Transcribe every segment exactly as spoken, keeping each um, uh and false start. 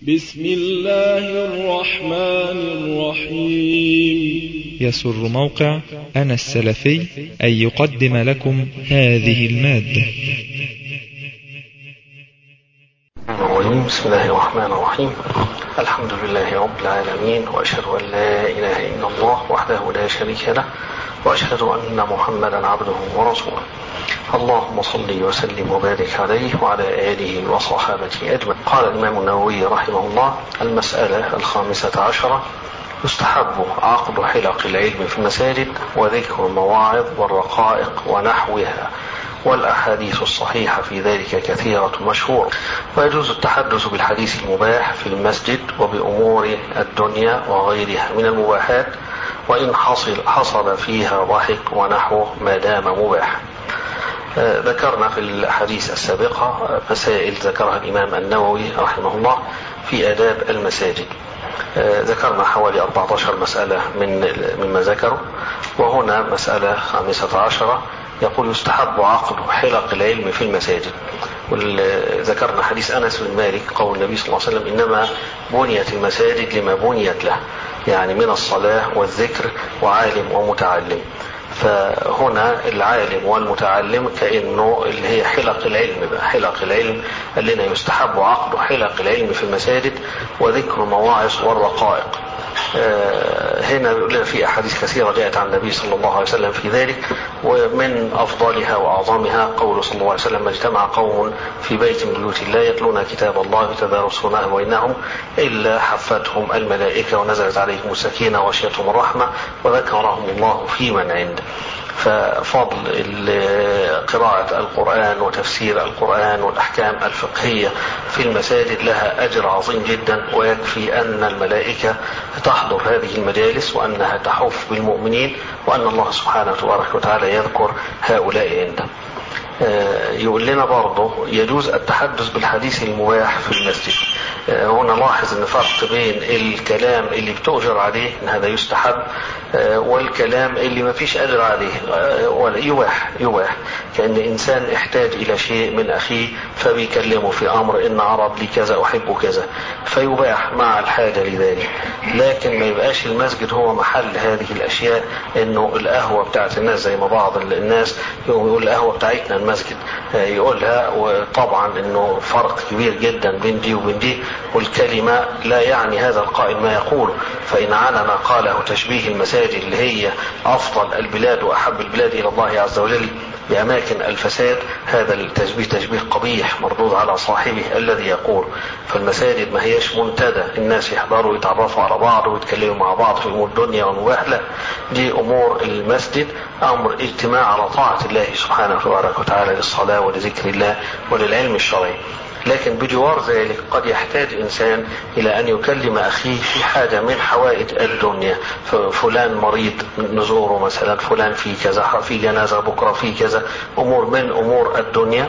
بسم الله الرحمن الرحيم. يسر موقع أنا السلفي أن يقدم لكم هذه المادة. بسم الله الرحمن الرحيم. الحمد لله رب العالمين، وأشهد أن لا إله إلا الله وحده لا شريك له، وأشهد أن محمدا عبده ورسوله. اللهم صل وسلم وبارك عليه وعلى آله وصحابته أجمعين. قال الإمام النووي رحمه الله: المسألة الخامسة عشرة: يستحب عقد حلق العلم في المساجد وذكر المواعظ والرقائق ونحوها، والأحاديث الصحيحة في ذلك كثيرة مشهورة. ويجوز التحدث بالحديث المباح في المسجد وبأمور الدنيا وغيرها من المباحات، وإن حصل, حصل فيها ضحك ونحوه ما دام مباح. آه ذكرنا في الحديث السابقة مسائل ذكرها الإمام النووي رحمه الله في آداب المساجد. آه ذكرنا حوالي أربعة عشر مسألة من مما ذكروا، وهنا مسألة خامسة عشرة يقول: يستحب عقد حلق العلم في المساجد. وذكرنا حديث أنس بن مالك قول النبي صلى الله عليه وسلم: إنما بنيت المساجد لما بنيت له، يعني من الصلاة والذكر وعالم ومتعلم. فهنا العالم والمتعلم كأنه اللي هي حلق العلم بقى، حلق العلم اللي يستحب عقد حلق العلم في المساجد وذكر المواعظ والرقائق. هنا بيقول لنا في أحاديث كثيرة جاءت عن النبي صلى الله عليه وسلم في ذلك، ومن أفضلها وأعظمها قول صلى الله عليه وسلم: اجتمع قوم في بيت من بيوت الله يتلون كتاب الله يتدارسونه بينهم إلا حفتهم الملائكة ونزلت عليهم السكينة وغشيتهم الرحمة وذكرهم الله في من عنده. ففضل قراءة القرآن وتفسير القرآن والأحكام الفقهية في المساجد لها أجر عظيم جدا، ويكفي أن الملائكة تحضر هذه المجالس وأنها تحف بالمؤمنين، وأن الله سبحانه وتعالى يذكر هؤلاء عنده. يقول لنا برضه يجوز التحدث بالحديث المباح في المسجد. هنا لاحظ ان فرق بين الكلام اللي بتؤجر عليه ان هذا يستحب والكلام اللي ما فيش اجر عليه ولا يباح. يباح كأن انسان احتاج الى شيء من اخيه فبيكلمه في امر: ان عرض لي كذا احب كذا، فيباح مع الحاجة لذلك. لكن ما يبقاش المسجد هو محل هذه الاشياء، انه القهوة بتاعت الناس زي ما بعض الناس يقول القهوة بتاعتنا المسجد يقولها. وطبعا انه فرق كبير جدا بين دي وبين دي، والكلمة لا يعني هذا القائل ما يقول. فإن عانى ما قاله تشبيه المساجد اللي هي أفضل البلاد وأحب البلاد إلى الله عز وجل بأماكن الفساد، هذا التشبيه تشبيه قبيح مردود على صاحبه الذي يقول. فالمساجد ما هيش منتدى الناس يحضروا يتعرفوا على بعض ويتكلموا مع بعض في أمور الدنيا والمباح، لا، دي أمور المسجد أمر اجتماع على طاعة الله سبحانه وتعالى للصلاة ولذكر الله وللعلم الشرعي. لكن بجوار ذلك قد يحتاج إنسان إلى أن يكلم أخيه في حاجة من حوائج الدنيا، فلان مريض نزوره مثلا، فلان في كذا، في جنازة بكرة، في كذا، أمور من أمور الدنيا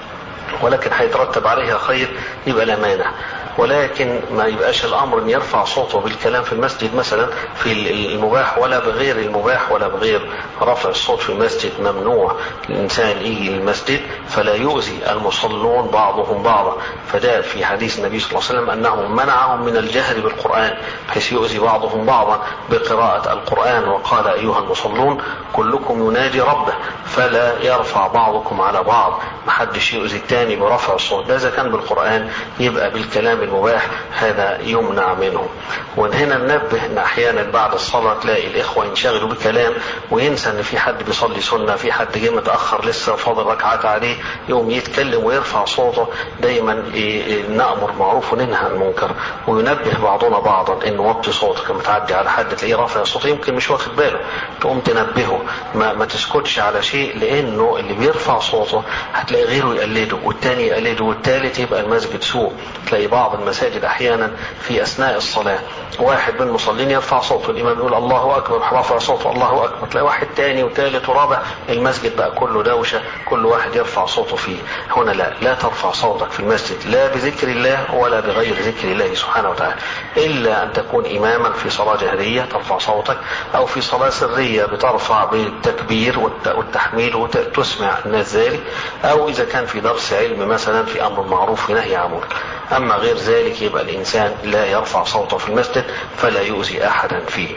ولكن هيترتب عليها خير، يبقى لا مانع. ولكن ما يبقاش الامر ان يرفع صوته بالكلام في المسجد مثلا في المباح ولا بغير المباح ولا بغير رفع الصوت في المسجد. ممنوع الانسان يجي للمسجد فلا يؤذي المصلون بعضهم بعضا. فجاء في حديث النبي صلى الله عليه وسلم انه منعهم من الجهر بالقرآن بحيث يؤذي بعضهم بعضا بقراءة القرآن، وقال: ايها المصلون كلكم يناجي ربه فلا يرفع بعضكم على بعض، محدش يؤذي الثاني برفع الصوت. ده اذا كان بالقرآن، يبقى بالكلام المباح هذا يمنع منه. وهنا ننبه ان احيانا بعد الصلاة تلاقي الاخوة ينشغلوا بكلام وينسى ان في حد بيصلي سنة، في حد جه متأخر لسه فاضل ركعات عليه، يقوم يتكلم ويرفع صوته. دايما نأمر معروف وننهى عن المنكر، وينبه بعضنا بعضا ان وطي صوتك. لما تعدي على حد تلاقيه رافع صوته يمكن مش واخد باله، تقوم تنبهه. ما, ما تسكتش على شيء، لانه اللي بيرفع صوته هتلاقي غيره يقلده والتاني يقلده والتالت، يبقى المسجد سوء. تلاقي بعض المساجد احيانا في اثناء الصلاة واحد من المصلين يرفع صوته، الامام يقول الله اكبر، رفع صوته الله اكبر، تلاقي واحد تاني وثالث ورابع، المسجد بقى كله دوشة، كل واحد يرفع صوته فيه. هنا لا لا ترفع صوتك في المسجد لا بذكر الله ولا بغير ذكر الله سبحانه وتعالى، الا ان تكون اماما في صلاة جهرية ترفع صوتك، او في صلاة سرية بترفع بالتكبير والتحميد وتسمع الناس ذلك، او اذا كان في درس علم مثلا في امر معروف ونهي عن منكر. أما غير ذلك يبقى الإنسان لا يرفع صوته في المسجد فلا يؤذي أحدا فيه.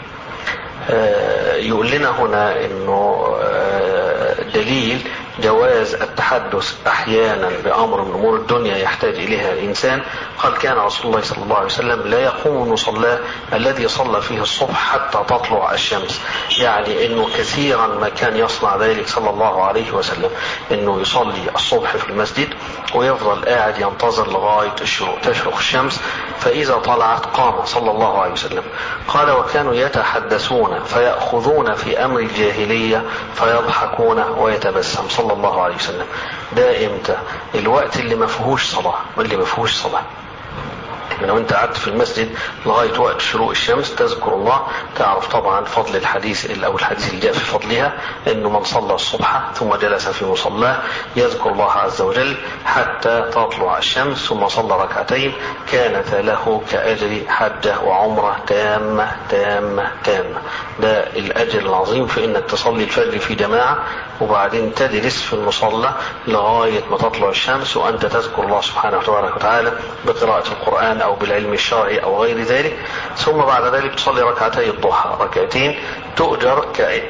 يقول لنا هنا انه دليل جواز التحدث احيانا بامر من امور الدنيا يحتاج اليها الانسان. قال كان رسول الله صلى الله عليه وسلم لا يقوم مصلاه الذي صلى فيه الصبح حتى تطلع الشمس، يعني انه كثيرا ما كان يصنع ذلك صلى الله عليه وسلم، انه يصلي الصبح في المسجد ويفضل قاعد ينتظر لغايه الشروق تشرق الشمس، فاذا طلعت قام صلى الله عليه وسلم. قال وكانوا يتحدثون فيأخذون في أمر الجاهلية فيضحكون ويتبسم صلى الله عليه وسلم. ده امتى؟ الوقت اللي ما فيهوش صلاة، اللي ما فيهوش صلاة. لو انت قعدت في المسجد لغاية وقت شروق الشمس تذكر الله، تعرف طبعا فضل الحديث او الحديث اللي جاء في فضلها، انه من صلى الصبح ثم جلس في مصلاه يذكر الله عز وجل حتى تطلع الشمس ثم صلى ركعتين كانت له كأجر حجة وعمرة تامة تامة تامة. ده الاجر العظيم في انك تصلي الفجر في جماعة وبعدين تجلس في المصلى لغاية ما تطلع الشمس وانت تذكر الله سبحانه وتعالى بقراءة القرآن او بالعلم الشرعي او غير ذلك، ثم بعد ذلك تصلي ركعتي الضحى ركعتين تؤجر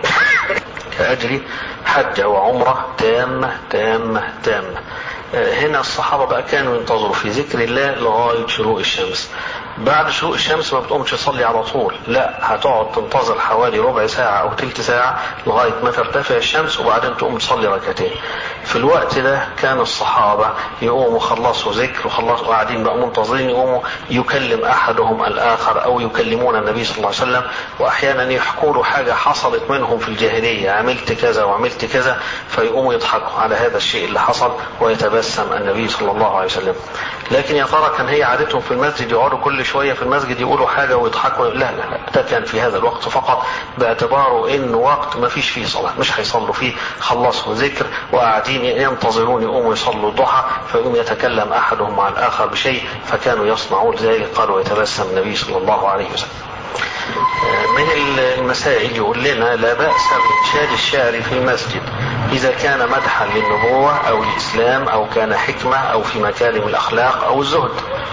كأجر حجة وعمرة تامة تامة تامة. هنا الصحابة بقى كانوا ينتظروا في ذكر الله لغاية شروق الشمس. بعد شروق الشمس ما بتقومش تصلي على طول، لا، هتقعد تنتظر حوالي ربع ساعة او تلت ساعة لغاية ما ترتفع الشمس وبعدين تقوم تصلي ركعتين. في الوقت ده كان الصحابة يقوموا خلصوا ذكر وخلصوا قاعدين بقى منتظرين، يقوموا يكلم احدهم الاخر او يكلمون النبي صلى الله عليه وسلم، واحيانا يحكوا له حاجة حصلت منهم في الجاهلية، عملت كذا وعملت كذا، فيقوموا يضحكوا على هذا الشيء اللي حصل ويتبسم النبي صلى الله عليه وسلم. لكن يا ترى كان هي عادتهم في المسجد يقعدوا كل شوية في المسجد يقولوا حاجة ويضحكوا؟ لا لا لا، ده كان في هذا الوقت فقط، باعتباره انه وقت ما فيش فيه صلاة، مش هيصلوا فيه، خلصوا ذكر وقاعدين ينتظرون يقوموا يصلوا الضحى، فيقوم يتكلم احدهم مع الاخر بشيء، فكانوا يصنعون ذلك. قالوا يتبسم النبي صلى الله عليه وسلم. من المسائل يقول لنا لا بأس بإنشاد الشعر في المسجد إذا كان مدحا للنبوة أو الإسلام أو كان حكمة أو في مكارم الأخلاق أو الزهد.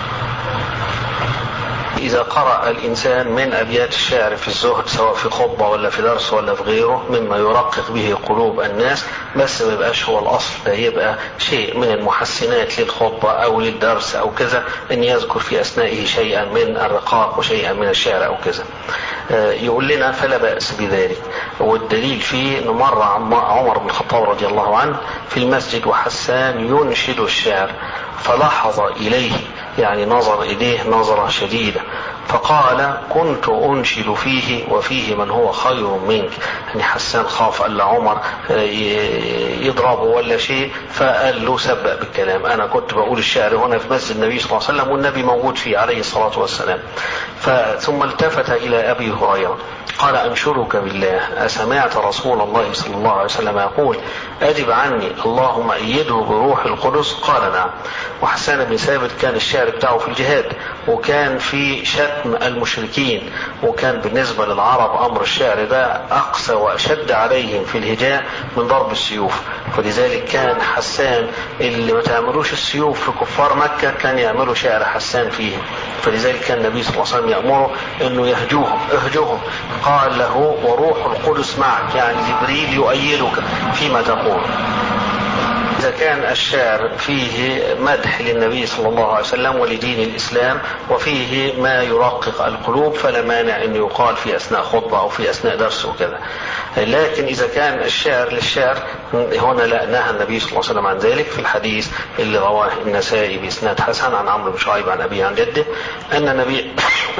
إذا قرأ الإنسان من أبيات الشعر في الزهد سواء في خطبة ولا في درس ولا في غيره مما يرقق به قلوب الناس، بس ما يبقاش هو الأصل، ده يبقى شيء من المحسنات للخطبة أو للدرس أو كذا، أن يذكر في أثنائه شيئا من الرقاق وشيئا من الشعر أو كذا. يقول لنا فلا بأس بذلك. والدليل فيه أنه مر عمر بن الخطاب رضي الله عنه في المسجد وحسان ينشد الشعر فلاحظ إليه، يعني نظر إليه نظرة شديدة، فقال كنت أنشد فيه وفيه من هو خير منك. يعني حسان خاف قال لعمر يضربه ولا شيء، فقال له سبق بالكلام، أنا كنت بقول الشعر هنا في مسجد النبي صلى الله عليه وسلم والنبي موجود فيه عليه الصلاة والسلام. ثم التفت إلى أبي هريرة قال أنشرك بالله أسمعت رسول الله صلى الله عليه وسلم يقول أجب عني اللهم أيده بروح القدس؟ قال نعم. وحسان بن ثابت كان الشعر بتاعه في الجهاد، وكان في شتم المشركين، وكان بالنسبة للعرب أمر الشعر ده أقسى وأشد عليهم في الهجاء من ضرب السيوف، فلذلك كان حسان اللي ما تعملوش السيوف في كفار مكة كان يعملوا شعر حسان فيه، فلذلك كان النبي صلى الله عليه وسلم يأمره أنه يهجوهم اهجوهم. قال له وروح القدس معك، يعني جبريل يؤيدك فيما تقول. إذا كان الشعر فيه مدح للنبي صلى الله عليه وسلم ولدين الإسلام وفيه ما يرقق القلوب فلا مانع أن يقال في أثناء خطبة أو في أثناء درس وكذا. لكن إذا كان الشعر للشعر هنا لا، نهى النبي صلى الله عليه وسلم عن ذلك في الحديث اللي رواه النسائي بإسناد حسن عن عمرو بن شعيب عن أبيه عن جده أن النبي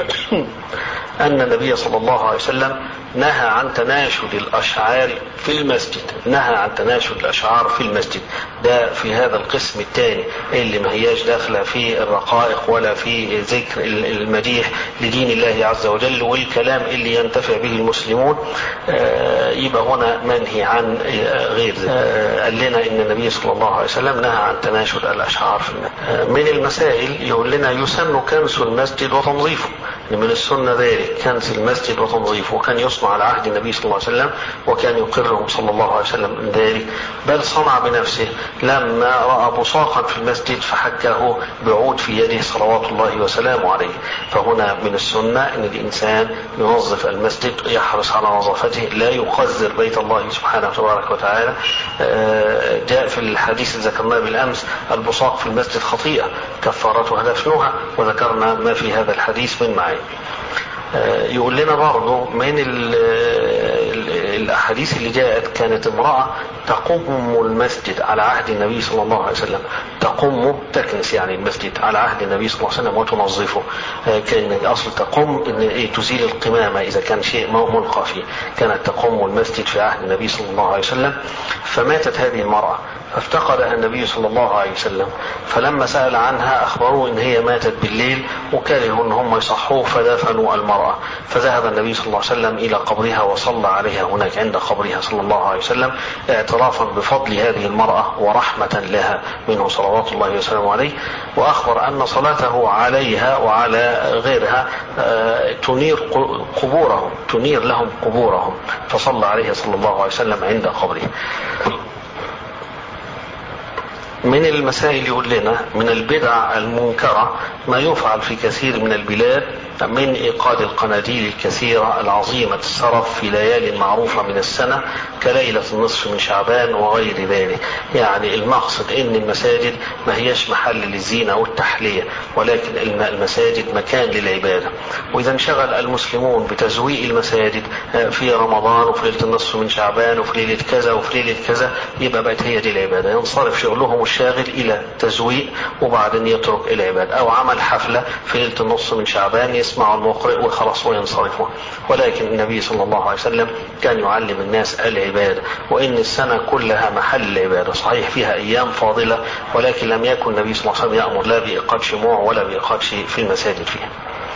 أن النبي صلى الله عليه وسلم نهى عن تناشد الأشعار في المسجد، نهى عن تناشد الأشعار في المسجد. ده في هذا القسم الثاني اللي ما هياش داخله في الرقائق ولا في ذكر المديح لدين الله عز وجل والكلام اللي ينتفع به المسلمون، يبقى هنا منهي عن غير ذلك. قال لنا إن النبي صلى الله عليه وسلم نهى عن تناشد الأشعار في المسجد. من المسائل يقول لنا يسن كنس المسجد وتنظيفه، من السنة ذلك كنس المسجد وتنظيفه، وكان يصنع الحسن على عهد النبي صلى الله عليه وسلم، وكان يقرهم صلى الله عليه وسلم من ذلك، بل صنع بنفسه لما رأى بصاقا في المسجد فحكه بعود في يده صلوات الله وسلامه عليه. فهنا من السنة أن الإنسان ينظف المسجد، يحرص على نظافته، لا يقذر بيت الله سبحانه تبارك وتعالى. جاء في الحديث اللي ذكرناه بالأمس: البصاق في المسجد خطيئة كفارتها دفنها، وذكرنا ما في هذا الحديث من معاني. يقول لنا برضو من الأحاديث اللي جاءت: كانت امرأة تقوم المسجد على عهد النبي صلى الله عليه وسلم، تقوم تكنس يعني المسجد على عهد النبي صلى الله عليه وسلم وتنظفه. كان أصل تقوم إن تزيل القمامة إذا كان شيء ملقى فيه، كانت تقوم المسجد في عهد النبي صلى الله عليه وسلم. فماتت هذه المرأة فافتقدها النبي صلى الله عليه وسلم، فلما سأل عنها أخبروه إن هي ماتت بالليل وكرهوا إن هم يصحوه فدفنوا المرأة. فذهب النبي صلى الله عليه وسلم إلى قبرها وصلى عليها هناك عند قبرها صلى الله عليه وسلم، اعترافا بفضل هذه المرأة ورحمة لها منه صلوات الله وسلامه عليه. وأخبر أن صلاته عليها وعلى غيرها تنير قبورهم، تنير لهم قبورهم، فصلى عليها صلى الله عليه وسلم عند قبره. من المسائل يقول لنا: من البدع المنكرة ما يفعل في كثير من البلاد من إيقاد القناديل الكثيرة العظيمة السرف في ليالي معروفة من السنة كليلة النصف من شعبان وغير ذلك. يعني المقصد إن المساجد ما هيش محل للزينة والتحلية، ولكن المساجد مكان للعبادة. وإذا انشغل المسلمون بتزويق المساجد في رمضان وفي ليلة النصف من شعبان وفي ليلة كذا وفي ليلة كذا، يبقى بقت هي دي العبادة. ينصرف شغلهم الشاغل إلى تزويق وبعدين يترك العبادة. أو عمل حفلة في ليلة النصف من شعبان يسمع المقرئ وخلاص وينصرفوا. ولكن النبي صلى الله عليه وسلم كان يعلم الناس العبادة، وإن السنة كلها محل العبادة. صحيح فيها أيام فاضلة، ولكن لم يكن النبي صلى الله عليه وسلم يأمر لا بإيقاد شموع ولا بإيقاد شيء في المساجد فيها.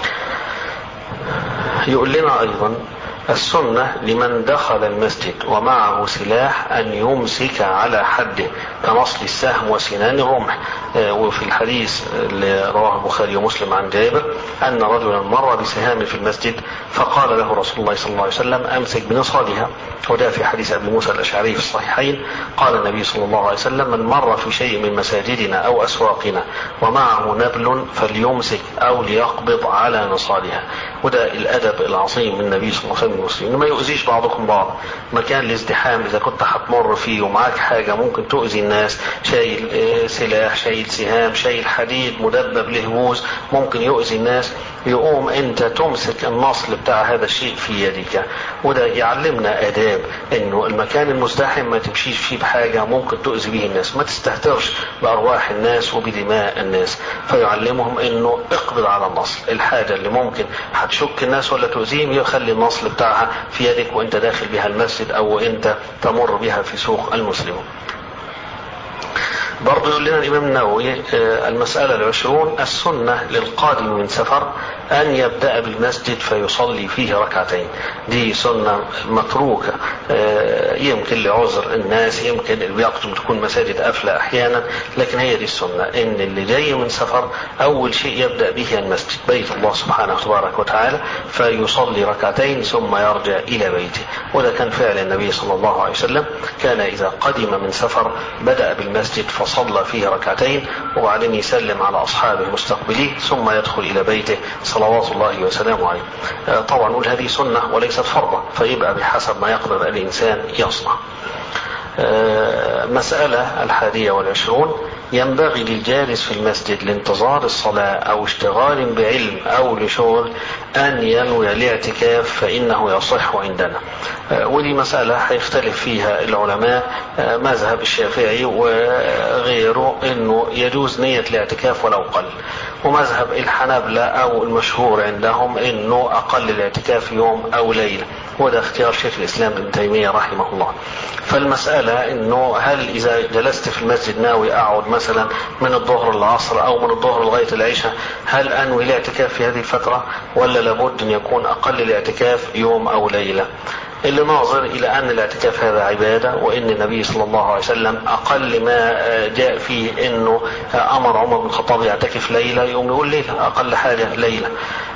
يقول لنا أيضا: السنة لمن دخل المسجد ومعه سلاح أن يمسك على حده كنصل السهم وسنان الرمح. وفي الحديث اللي رواه البخاري ومسلم عن جابر أن رجلا مر بسهام في المسجد فقال له رسول الله صلى الله عليه وسلم: أمسك بنصالها. وده في حديث أبي موسى الأشعري في الصحيحين. قال النبي صلى الله عليه وسلم: من مر في شيء من مساجدنا أو أسواقنا ومعه نبل فليمسك أو ليقبض على نصالها. وده الأدب العظيم من النبي صلى الله عليه وسلم المسلمين، ما يؤذيش بعضكم بعض. مكان الازدحام إذا كنت هتمر فيه ومعاك حاجة ممكن تؤذي الناس، شايل سلاح، شايل سهام، شايل حديد مدبب لهبوز ممكن يؤذي الناس، يقوم أنت تمسك النصل بتاع هذا الشيء في يدك. وده يعلمنا آداب إنه المكان المزدحم ما تمشيش فيه بحاجة ممكن تؤذي به الناس، ما تستهترش بأرواح الناس وبدماء الناس. فيعلمهم إنه اقبض على النصل، الحاجة اللي ممكن هتشك الناس ولا تؤذيهم يخلي النصل بتاعها في يدك وانت داخل بها المسجد او انت تمر بها في سوق المسلمين. برضو يقول لنا الإمام النووي: المسألة العشرون: السنة للقادم من سفر أن يبدأ بالمسجد فيصلي فيه ركعتين. دي سنة متروكة، يمكن لعذر الناس، يمكن اللي بيقدم تكون مساجد قافلة أحيانا، لكن هي دي السنة، إن اللي جاي من سفر أول شيء يبدأ به المسجد بيت الله سبحانه تبارك وتعالى، فيصلي ركعتين ثم يرجع إلى بيته. وده كان فعل النبي صلى الله عليه وسلم، كان إذا قدم من سفر بدأ بالمسجد صلى فيه ركعتين وبعدين يسلم على أصحابه مستقبليه ثم يدخل إلى بيته صلوات الله وسلامه عليه. طبعا نقول هذه سنة وليست فرضا، فيبقى بحسب ما يقدر الإنسان يصنع. مسألة الحادية والعشرون: ينبغي للجالس في المسجد لانتظار الصلاة أو اشتغال بعلم أو لشغل أن ينوي الاعتكاف فإنه يصح عندنا. ودي مسألة هيختلف فيها العلماء، مذهب الشافعي وغيره إنه يجوز نية الاعتكاف ولو قل، ومذهب الحنابلة أو المشهور عندهم إنه أقل الاعتكاف يوم أو ليلة، وده اختيار شيخ الإسلام ابن تيمية رحمه الله. فالمسألة إنه هل إذا جلست في المسجد ناوي أقعد مثلا من الظهر للعصر أو من الظهر لغاية العشاء، هل أنوي الاعتكاف في هذه الفترة ولا لابد أن يكون أقل الاعتكاف يوم أو ليلة؟ اللي ناظر إلى أن الاعتكاف هذا عبادة، وإن النبي صلى الله عليه وسلم أقل ما جاء فيه إنه أمر عمر بن الخطاب يعتكف ليلة، يوم يقول ليلة، أقل حاجة ليلة.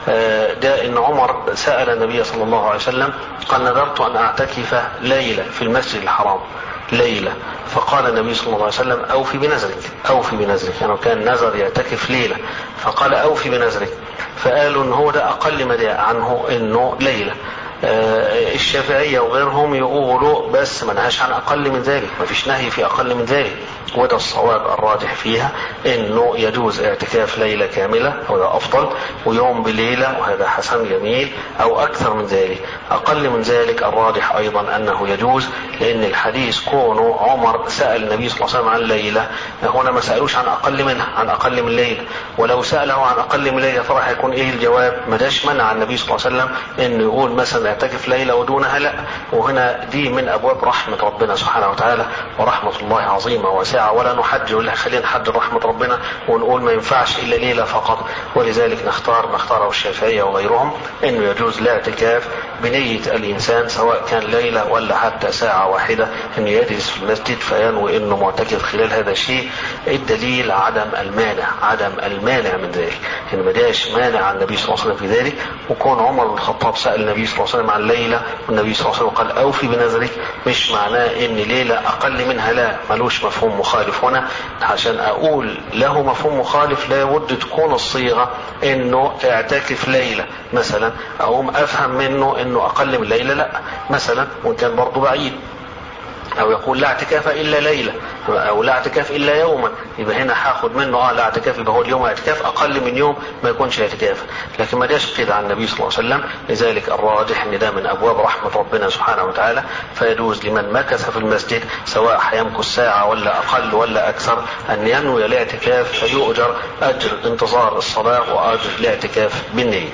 ده ان عمر سأل النبي صلى الله عليه وسلم قال نذرت ان اعتكف ليلة في المسجد الحرام ليلة، فقال النبي صلى الله عليه وسلم اوفي بنذرك اوفي بنذرك يعني كان نذر يعتكف ليلة، فقال اوفي بنذرك، فقالوا ان هو ده اقل ما جاء عنه انه ليلة. الشافعية وغيرهم يقولوا بس ما نهاش عن اقل من ذلك، ما فيش نهي في اقل من ذلك، وده الصواب الراجح فيها انه يجوز اعتكاف ليلة كاملة وده افضل، ويوم بليلة وهذا حسن جميل، او اكثر من ذلك. اقل من ذلك الراجح ايضا انه يجوز، لان الحديث كونه عمر سأل النبي صلى الله عليه وسلم عن ليلة، هنا ما سألوش عن اقل منها عن اقل من ليلة، ولو سأله عن اقل من ليلة فرح يكون ايه الجواب؟ ما داش منع النبي صلى الله عليه وسلم انه يقول مثلا اعتكف ليلة ودونها، لا. وهنا دي من ابواب رحمة ربنا سبحانه وتعالى، ورحمة الله عظيمة واسعة، ولا نحج ولا خلينا نحج رحمة ربنا ونقول ما ينفعش الا ليلة فقط. ولذلك نختار نختاره الشافعية وغيرهم انه يجوز الاعتكاف بنية الانسان سواء كان ليلة ولا حتى ساعة واحدة، انه يجلس في المسجد فينوي انه معتكف خلال هذا الشيء. الدليل عدم المانع عدم المانع من ذلك، ان ما جاش مانع عن النبي صلى الله عليه وسلم في ذلك. وكون عمر بن الخطاب سأل النبي صلى الله عليه وسلم عن ليلة والنبي صلى الله عليه وسلم قال اوفي بنذرك، مش معناه ان ليلة اقل منها، لا، ملوش مفهوم مخالف هنا. عشان اقول له مفهوم مخالف لا بد تكون الصيغة انه اعتكف ليلة مثلا، اقوم افهم منه انه اقل من ليلة لا مثلا، وان كان برضو بعيد، او يقول لا اعتكاف الا ليلة او لا اعتكاف الا يوما، يبقى هنا هاخد منه اه لا اعتكاف يبقى هو اليوم اعتكاف، اقل من يوم ما يكونش اعتكاف. لكن ما جاش كده عن النبي صلى الله عليه وسلم. لذلك الراجح ان ده من ابواب رحمة ربنا سبحانه وتعالى، فيجوز لمن مكث في المسجد سواء هيمكث ساعة ولا اقل ولا اكثر ان ينوي الاعتكاف، فيؤجر اجر انتظار الصلاة واجر الاعتكاف بالنية.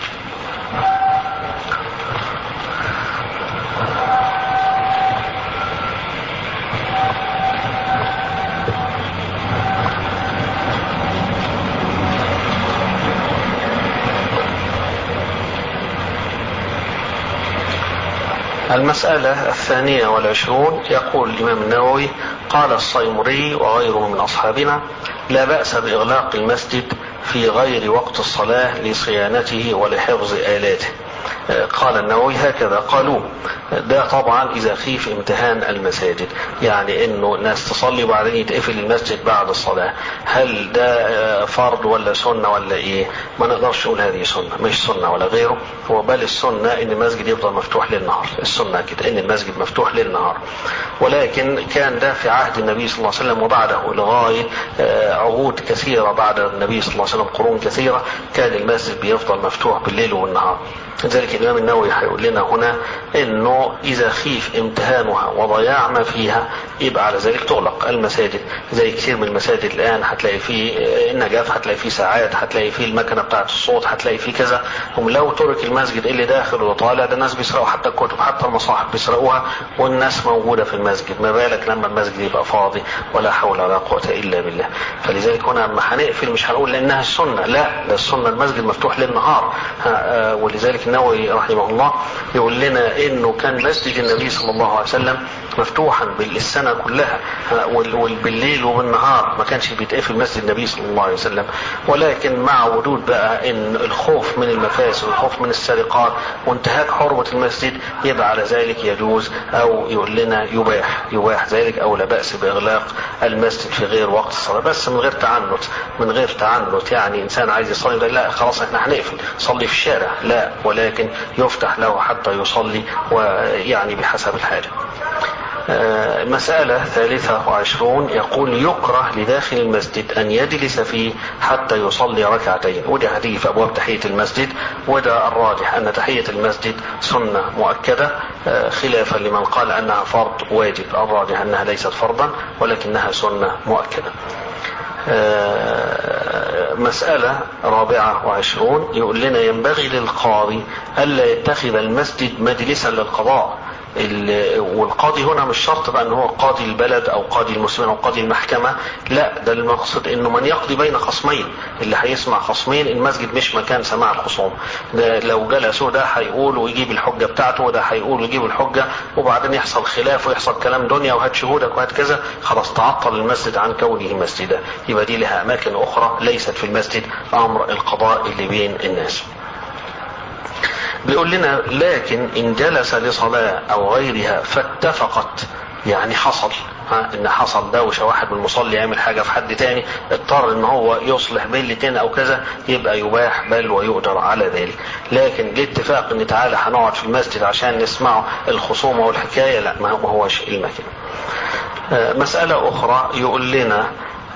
المسألة الثانية والعشرون يقول الإمام النووي قال الصيمري وغيره من أصحابنا لا بأس بإغلاق المسجد في غير وقت الصلاة لصيانته ولحفظ آلاته. قال النووي هكذا قالوا، ده طبعا إذا خيف امتهان المساجد، يعني إنه ناس تصلي وبعدين يتقفل المسجد بعد الصلاة، هل ده فرض ولا سنة ولا إيه؟ ما نقدرش نقول هذه سنة، مش سنة ولا غيره، وبل السنة إن المسجد يفضل مفتوح للنهار، السنة كده إن المسجد مفتوح للنهار. ولكن كان ده في عهد النبي صلى الله عليه وسلم وبعده لغاية عهود كثيرة بعد النبي صلى الله عليه وسلم، قرون كثيرة كان المسجد بيفضل مفتوح بالليل والنهار. لذلك الإمام النووي هيقول لنا هنا إنه إذا خيف امتهانها وضياع ما فيها يبقى على ذلك تغلق المساجد. زي كثير من المساجد الآن هتلاقي فيه النجاف، هتلاقي فيه ساعات، هتلاقي فيه المكنة بتاعة الصوت، هتلاقي فيه كذا. هم لو ترك المسجد اللي داخل وطالع ده الناس بيسرقوا حتى الكتب حتى المصاحف بيسرقوها والناس موجودة في المسجد، ما بالك لما المسجد يبقى فاضي؟ ولا حول ولا قوة إلا بالله. فلذلك هنا لما هنقفل مش هنقول لأنها السنة، لا، ده السنة المسجد مفتوح للنهار. ولذلك النووي رحمه الله يقول لنا انه كان مسجد النبي صلى الله عليه وسلم مفتوحا بالسنة كلها وبالليل وبالنهار، ما كانش بيتقفل مسجد النبي صلى الله عليه وسلم. ولكن مع وجود بقى ان الخوف من المفاسد والخوف من السرقات وانتهاك حرمة المسجد يبقى على ذلك يجوز، او يقول لنا يباح يباح ذلك، او لا بأس باغلاق المسجد في غير وقت الصلاة، بس من غير تعنت من غير تعنت يعني انسان عايز يصلي لا خلاص احنا هنقفل صلي في الشارع، لا، ولكن يفتح له حتى يصلي ويعني بحسب الحاجة. مسألة ثالثة وعشرون يقول يكره لداخل المسجد أن يجلس فيه حتى يصلي ركعتين، وده هتيجي في أبواب تحية المسجد، وده الراجح أن تحية المسجد سنة مؤكدة خلافا لمن قال أنها فرض واجب. الراجح أنها ليست فرضا ولكنها سنة مؤكدة. مسألة رابعة وعشرون يقول لنا ينبغي للقاضي ألا يتخذ المسجد مجلسا للقضاء. والقاضي هنا مش شرط بقى ان هو قاضي البلد او قاضي المسلمين او قاضي المحكمة، لا، ده المقصد انه من يقضي بين خصمين، اللي هيسمع خصمين. المسجد مش مكان سماع الخصوم، ده لو جلسوا ده هيقول ويجيب الحجة بتاعته وده هيقول ويجيب الحجة، وبعدين يحصل خلاف ويحصل كلام دنيا وهات شهودك وهات كذا، خلاص تعطل المسجد عن كونه مسجدا. يبقى دي لها اماكن اخرى ليست في المسجد امر القضاء اللي بين الناس. بيقول لنا لكن إن جلس لصلاة أو غيرها فاتفقت، يعني حصل ها ان حصل دوشه، واحد من المصلي يعمل حاجه في حد تاني اضطر ان هو يصلح بين الاتنين او كذا، يبقى يباح بل ويؤجر على ذلك. لكن الاتفاق ان تعالى هنقعد في المسجد عشان نسمع الخصومه والحكايه، لا، ما هوش المكان. مساله اخرى يقول لنا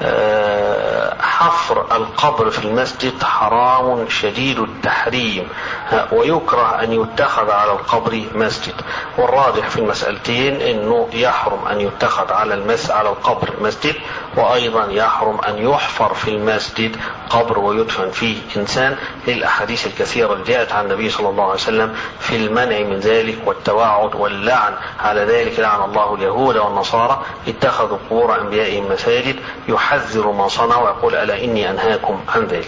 حفر القبر في المسجد حرام شديد التحريم، ويكره أن يتخذ على القبر مسجد. والراجح في المسألتين أنه يحرم أن يتخذ على المس على القبر مسجد، وأيضا يحرم أن يحفر في المسجد قبر ويدفن فيه إنسان، للأحاديث الكثيرة اللي جاءت عن النبي صلى الله عليه وسلم في المنع من ذلك والتوعد واللعن على ذلك. لعن الله اليهود والنصارى اتخذوا قبور أنبيائهم مساجد، يحذر ما صنعوا ويقول ألا إني أنهاكم عن ذلك.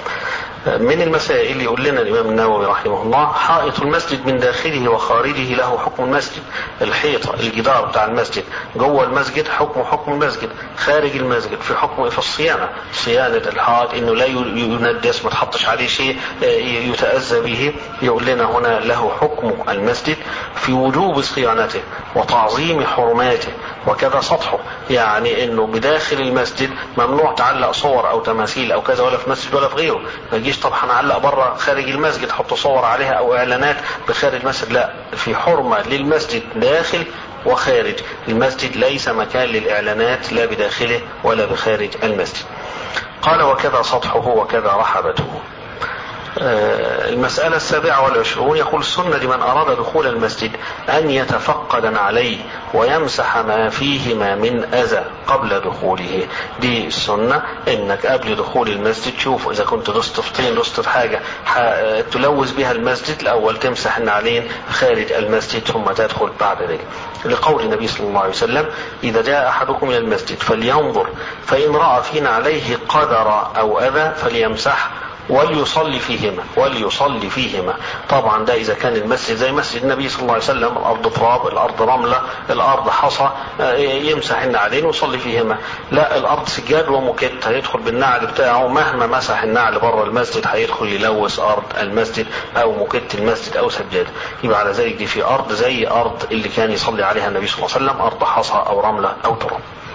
من المسائل يقول لنا الإمام النووي رحمه الله حائط المسجد من داخله وخارجه له حكم المسجد. الحيطة الجدار بتاع المسجد جوه المسجد حكم حكم المسجد، خارج المسجد في حكم في الصيانة، صيانة الحائط انه لا يندس، ما تحطش عليه شيء يتأذى به. يقول لنا هنا له حكم المسجد في وجوب صيانته وتعظيم حرماته، وكذا سطحه، يعني انه بداخل المسجد ممنوع تعلق صور او تماثيل او كذا، ولا في مسجد ولا في غيره. ما يجيش طب هنعلق بره خارج المسجد حط صور عليها او اعلانات بخارج المسجد، لا، في حرمة للمسجد داخل وخارج المسجد، ليس مكان للاعلانات لا بداخله ولا بخارج المسجد. قال وكذا سطحه وكذا رحبته. المسألة السابعة والعشرون يقول السنة لمن أراد دخول المسجد أن يتفقد عليه ويمسح ما فيهما من أذى قبل دخوله. دي السنة، إنك قبل دخول المسجد شوف إذا كنت دست في طين دست في حاجة تلوث بها المسجد، الأول تمسح النعلين خارج المسجد ثم تدخل بعد ذلك، لقول النبي صلى الله عليه وسلم إذا جاء أحدكم إلى المسجد فلينظر فإن رأى في نعليه قدر أو أذى فليمسح وليصلي فيهما وليصلي فيهما. طبعا ده اذا كان المسجد زي مسجد النبي صلى الله عليه وسلم، الارض تراب، الارض رمله، الارض حصى، يمسح النعلين ويصلي فيهما. لا، الارض سجاد ومكت، هيدخل بالنعل بتاعه مهما مسح النعل بره المسجد هيدخل يلوث ارض المسجد او مكت المسجد او سجاد. يبقى على ذلك دي في ارض زي ارض اللي كان يصلي عليها النبي صلى الله عليه وسلم، ارض حصى او رمله او تراب.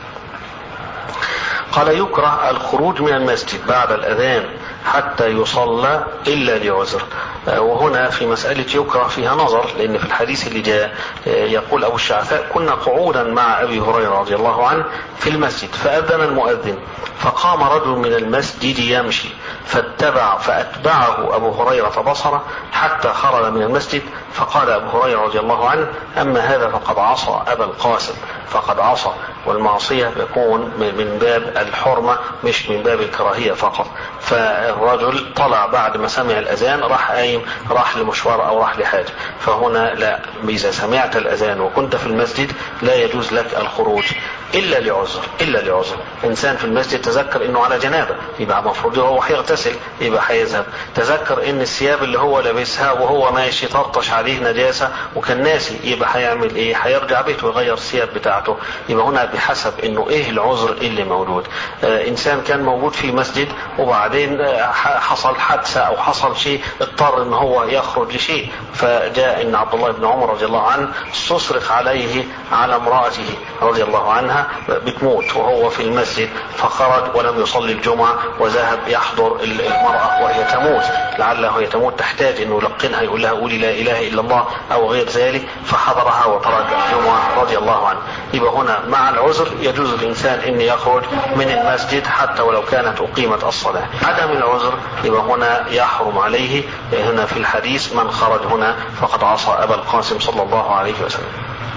قال يكره الخروج من المسجد بعد الأذان حتى يصلى إلا لعذر. وهنا في مسألة يكره فيها نظر، لأن في الحديث اللي جاء يقول أبو الشعثاء كنا قعودا مع أبي هريرة رضي الله عنه في المسجد فأذن المؤذن فقام رجل من المسجد يمشي فاتبع فأتبعه أبو هريرة بصره حتى خرج من المسجد، فقال أبو هريرة رضي الله عنه أما هذا فقد عصى أبا القاسم، فقد عصى. والمعصية يكون من باب الحرمة مش من باب الكراهية فقط. فالرجل طلع بعد ما سمع الأذان راح قايم راح لمشوار أو راح لحاجة، فهنا لا، إذا سمعت الأذان وكنت في المسجد لا يجوز لك الخروج إلا لعذر. إلا لعذر إنسان في المسجد تذكر إنه على جنابة يبقى مفروض هو هيغتسل يبقى هيذهب، تذكر إن الثياب اللي هو لابسها وهو ماشي ترطش عليه نجاسة وكان ناسي يبقى هيعمل إيه؟ هيرجع بيته ويغير الثياب بتاعته. يبقى هنا بحسب إنه إيه العذر اللي موجود. آه إنسان كان موجود في مسجد وبعدين آه حصل حادثة أو حصل شيء اضطر إن هو يخرج لشيء، فجاء إن عبد الله بن عمر رضي الله عنه استصرخ عليه على امرأته رضي الله عنها بتموت وهو في المسجد، فخرج ولم يصلي الجمعة وذهب يحضر المرأة وهي تموت، لعلها هي تموت تحتاج انه يلقنها يقول لها قولي لا اله الا الله او غير ذلك، فحضرها وترك الجمعة رضي الله عنه. يبقى هنا مع العذر يجوز الانسان ان يخرج من المسجد حتى ولو كانت اقيمت الصلاة. عدم العذر يبقى هنا يحرم عليه. هنا في الحديث من خرج هنا فقد عصى ابا القاسم صلى الله عليه وسلم.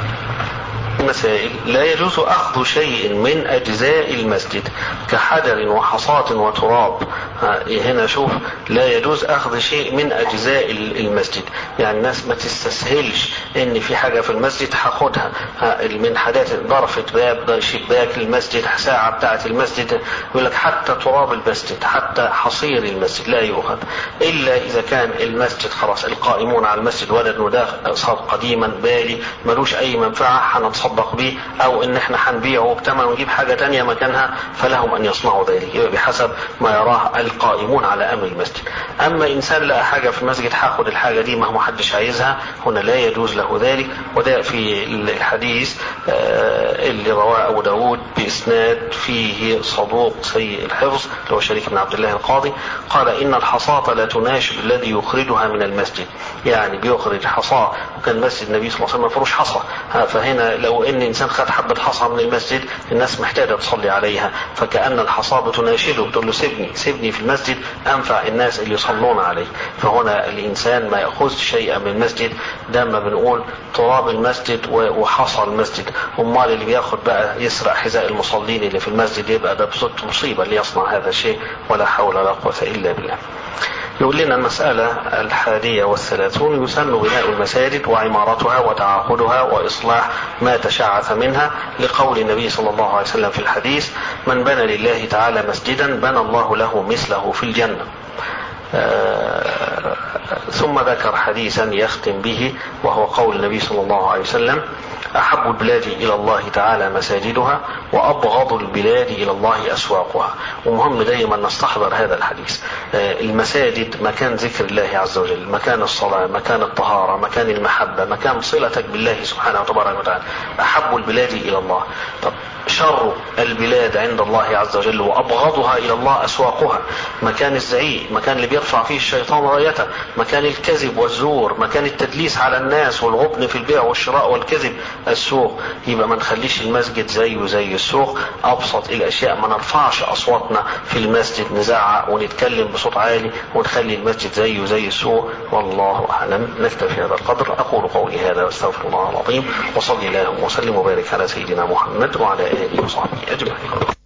مسائل: لا يجوز أخذ شيء من أجزاء المسجد كحجر وحصاة وتراب. هنا شوف لا يجوز أخذ شيء من أجزاء المسجد، يعني الناس ما تستسهلش إن في حاجة في المسجد هاخدها من حاجات ضرفة باب شباك المسجد ساعة بتاعة المسجد، يقول لك حتى تراب المسجد حتى حصير المسجد لا يؤخذ إلا إذا كان المسجد خلاص القائمون على المسجد ولد وده صار قديما بالي ملوش أي منفعة هنتصدق نتصدق به او ان احنا هنبيعه بثمن ونجيب حاجة تانية مكانها، فلهم ان يصنعوا ذلك، يبقى بحسب ما يراه القائمون على امر المسجد. اما انسان لقى حاجة في المسجد هاخد الحاجة دي ما هو محدش عايزها، هنا لا يجوز له ذلك. وده في الحديث اللي رواه ابو داود باسناد فيه صدوق سيء الحفظ اللي هو شريك بن عبد الله القاضي، قال ان الحصاة لا تناشب الذي يخرجها من المسجد، يعني بيخرج حصاة، وكان مسجد النبي صلى الله عليه وسلم مفروش حصى، فهنا لو ان انسان خد حبة حصى من المسجد الناس محتاجة تصلي عليها، فكأن الحصاة بتناشده بتقول له سيبني سيبني في المسجد انفع الناس اللي يصلون عليه. فهنا الانسان ما يأخذ شيئا من المسجد، ده ما بنقول تراب المسجد وحصى المسجد. امال اللي بياخد بقى يسرق حذاء المصلين اللي في المسجد يبقى ده بصوت مصيبة اللي يصنع هذا الشيء، ولا حول ولا قوة الا بالله. يقول لنا المسألة الحادية والثلاثون: يسن بناء المساجد وعمارتها وتعاقدها وإصلاح ما تشعث منها، لقول النبي صلى الله عليه وسلم في الحديث: من بنى لله تعالى مسجدا بنى الله له مثله في الجنة. آه ثم ذكر حديثا يختم به وهو قول النبي صلى الله عليه وسلم: أحب البلاد إلى الله تعالى مساجدها وأبغض البلاد إلى الله أسواقها. ومهم دائما نستحضر هذا الحديث. المساجد مكان ذكر الله عز وجل، مكان الصلاة، مكان الطهارة، مكان المحبة، مكان صلتك بالله سبحانه وتبارك وتعالى. أحب البلاد إلى الله. طب شر البلاد عند الله عز وجل وأبغضها إلى الله أسواقها، مكان الزعيق، مكان اللي بيرفع فيه الشيطان رايته، مكان الكذب والزور، مكان التدليس على الناس والغبن في البيع والشراء والكذب، السوق. يبقى ما نخليش المسجد زيه زي السوق. أبسط الأشياء ما نرفعش أصواتنا في المسجد نزعق ونتكلم بصوت عالي ونخلي المسجد زيه زي السوق. والله أعلم. نكتفي هذا القدر. أقول قولي هذا واستغفر الله العظيم، وصلي اللهم وسلم وبارك على سيدنا محمد وعلى آله وصحبه أجمعين.